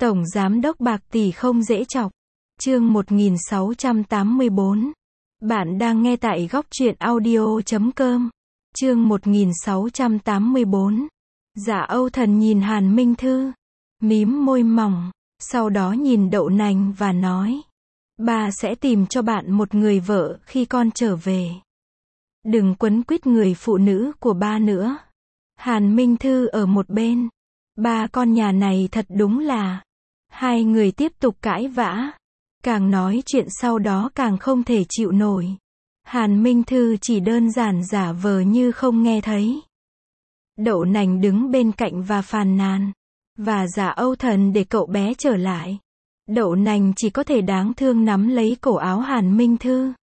Tổng giám đốc bạc tỷ không dễ chọc. Chương 1684. Bạn đang nghe tại góc truyện audio.com. Chương 1684. Dạ Âu Thần nhìn Hàn Minh Thư, mím môi mỏng, sau đó nhìn Đậu Nành và nói: "Ba sẽ tìm cho bạn một người vợ khi con trở về. Đừng quấn quýt người phụ nữ của ba nữa." Hàn Minh Thư ở một bên: "Ba con nhà này thật đúng là..." Hai người tiếp tục cãi vã. Càng nói chuyện sau đó càng không thể chịu nổi. Hàn Minh Thư chỉ đơn giản giả vờ như không nghe thấy. Đậu Nành đứng bên cạnh và phàn nàn: "Và Dạ Âu Thần để cậu bé trở lại." Đậu Nành chỉ có thể đáng thương nắm lấy cổ áo Hàn Minh Thư.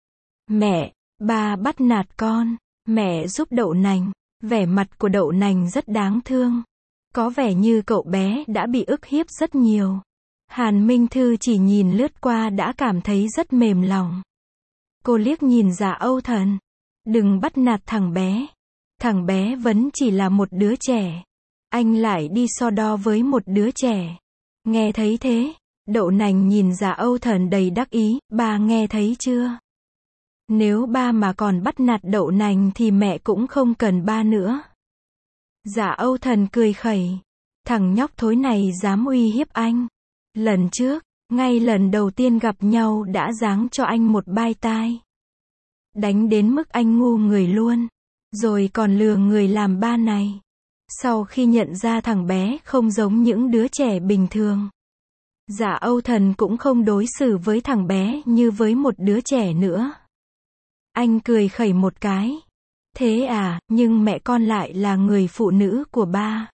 "Mẹ, ba bắt nạt con." Mẹ giúp Đậu Nành. Vẻ mặt của Đậu Nành rất đáng thương. Có vẻ như cậu bé đã bị ức hiếp rất nhiều. Hàn Minh Thư chỉ nhìn lướt qua đã cảm thấy rất mềm lòng. Cô liếc nhìn Dạ Âu Thần: "Đừng bắt nạt thằng bé. Thằng bé vẫn chỉ là một đứa trẻ. Anh lại đi so đo với một đứa trẻ." Nghe thấy thế, Đậu Nành nhìn Dạ Âu Thần đầy đắc ý: "Ba nghe thấy chưa? Nếu ba mà còn bắt nạt Đậu Nành thì mẹ cũng không cần ba nữa." Dạ Âu Thần cười khẩy: "Thằng nhóc thối này dám uy hiếp anh. Lần trước, ngay lần đầu tiên gặp nhau đã giáng cho anh một bai tai. Đánh đến mức anh ngu người luôn. Rồi còn lừa người làm ba này." Sau khi nhận ra thằng bé không giống những đứa trẻ bình thường, Dạ Âu Thần cũng không đối xử với thằng bé như với một đứa trẻ nữa. Anh cười khẩy một cái: "Thế à, nhưng mẹ con lại là người phụ nữ của ba.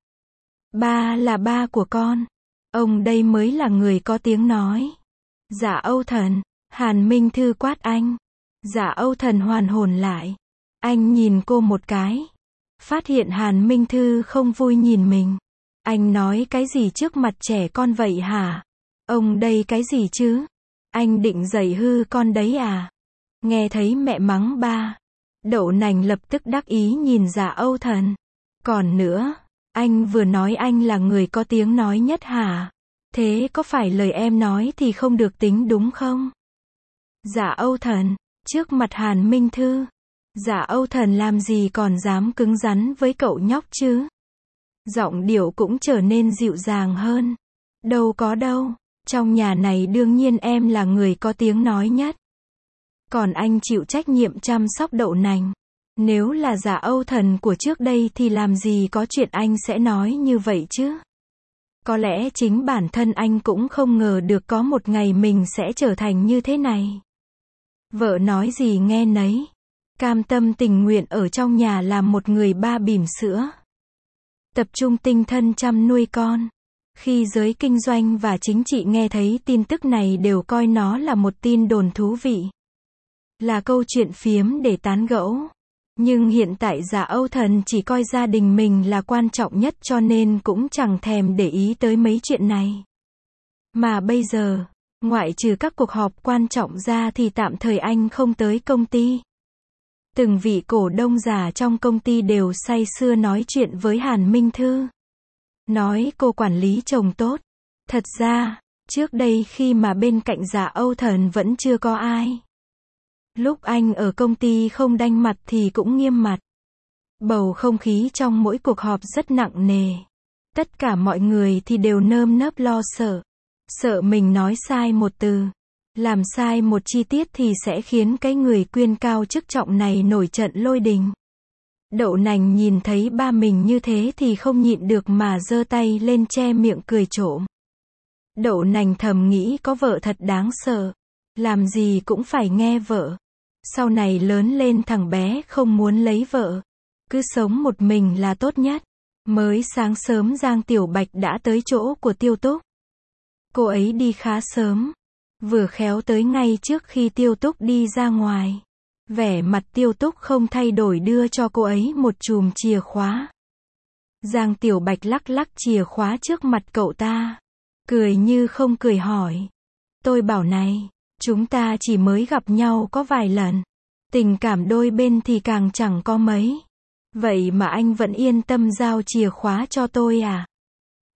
Ba là ba của con. Ông đây mới là người có tiếng nói." "Dạ Âu Thần!" Hàn Minh Thư quát anh. Dạ Âu Thần hoàn hồn lại. Anh nhìn cô một cái. Phát hiện Hàn Minh Thư không vui nhìn mình. Anh nói cái gì trước mặt trẻ con vậy hả? Ông đây cái gì chứ? Anh định giày hư con đấy à? Nghe thấy mẹ mắng ba, Đậu Nành lập tức đắc ý nhìn Dạ Âu Thần. Còn nữa, anh vừa nói anh là người có tiếng nói nhất hả? Thế có phải lời em nói thì không được tính đúng không? Dạ Âu Thần, trước mặt Hàn Minh Thư, Dạ Âu Thần làm gì còn dám cứng rắn với cậu nhóc chứ? Giọng điệu cũng trở nên dịu dàng hơn. "Đâu có đâu, trong nhà này đương nhiên em là người có tiếng nói nhất. Còn anh chịu trách nhiệm chăm sóc Đậu Nành. Nếu là Dạ Âu Thần của trước đây thì làm gì có chuyện anh sẽ nói như vậy chứ? Có lẽ chính bản thân anh cũng không ngờ được có một ngày mình sẽ trở thành như thế này." Vợ nói gì nghe nấy. Cam tâm tình nguyện ở trong nhà làm một người ba bỉm sữa. Tập trung tinh thần chăm nuôi con. Khi giới kinh doanh và chính trị nghe thấy tin tức này đều coi nó là một tin đồn thú vị. Là câu chuyện phiếm để tán gẫu. Nhưng hiện tại Dạ Âu Thần chỉ coi gia đình mình là quan trọng nhất cho nên cũng chẳng thèm để ý tới mấy chuyện này. Mà bây giờ, ngoại trừ các cuộc họp quan trọng ra thì tạm thời anh không tới công ty. Từng vị cổ đông già trong công ty đều say sưa nói chuyện với Hàn Minh Thư. Nói cô quản lý chồng tốt. Thật ra, trước đây khi mà bên cạnh Dạ Âu Thần vẫn chưa có ai. Lúc anh ở công ty không đanh mặt thì cũng nghiêm mặt. Bầu không khí trong mỗi cuộc họp rất nặng nề. Tất cả mọi người thì đều nơm nớp lo sợ. Sợ mình nói sai một từ, làm sai một chi tiết thì sẽ khiến cái người quyền cao chức trọng này nổi trận lôi đình. Đậu Nành nhìn thấy ba mình như thế thì không nhịn được mà giơ tay lên che miệng cười trộm. Đậu Nành thầm nghĩ có vợ thật đáng sợ. Làm gì cũng phải nghe vợ. Sau này lớn lên thằng bé không muốn lấy vợ. Cứ sống một mình là tốt nhất. Mới sáng sớm Giang Tiểu Bạch đã tới chỗ của Tiêu Túc. Cô ấy đi khá sớm. Vừa khéo tới ngay trước khi Tiêu Túc đi ra ngoài. Vẻ mặt Tiêu Túc không thay đổi đưa cho cô ấy một chùm chìa khóa. Giang Tiểu Bạch lắc lắc chìa khóa trước mặt cậu ta. Cười như không cười hỏi. "Tôi bảo này, chúng ta chỉ mới gặp nhau có vài lần. Tình cảm đôi bên thì càng chẳng có mấy. Vậy mà anh vẫn yên tâm giao chìa khóa cho tôi à?"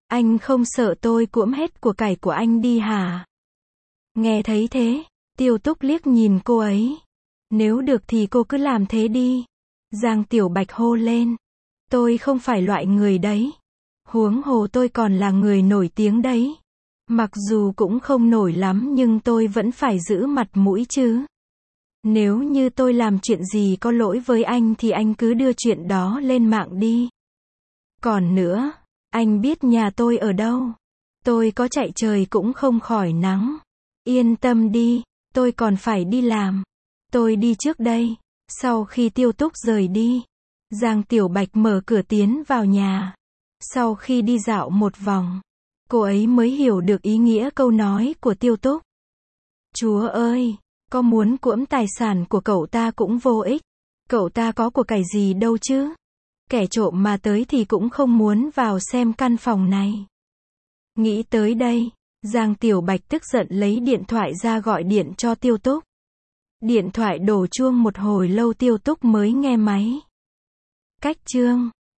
Anh không sợ tôi cuỗm hết của cải của anh đi hả? Nghe thấy thế, Tiêu Túc liếc nhìn cô ấy. Nếu được thì cô cứ làm thế đi. Giang Tiểu Bạch hô lên. Tôi không phải loại người đấy. Huống hồ tôi còn là người nổi tiếng đấy. Mặc dù cũng không nổi lắm nhưng tôi vẫn phải giữ mặt mũi chứ. Nếu như tôi làm chuyện gì có lỗi với anh thì anh cứ đưa chuyện đó lên mạng đi. Còn nữa, anh biết nhà tôi ở đâu. Tôi có chạy trời cũng không khỏi nắng. Yên tâm đi, tôi còn phải đi làm. Tôi đi trước đây. Sau khi Tiêu Túc rời đi, Giang Tiểu Bạch mở cửa tiến vào nhà. Sau khi đi dạo một vòng, cô ấy mới hiểu được ý nghĩa câu nói của Tiêu Túc. Chúa ơi, có muốn cuỗm tài sản của cậu ta cũng vô ích. Cậu ta có của cải gì đâu chứ. Kẻ trộm mà tới thì cũng không muốn vào xem căn phòng này. Nghĩ tới đây, Giang Tiểu Bạch tức giận lấy điện thoại ra gọi điện cho Tiêu Túc. Điện thoại đổ chuông một hồi lâu Tiêu Túc mới nghe máy. Cách chương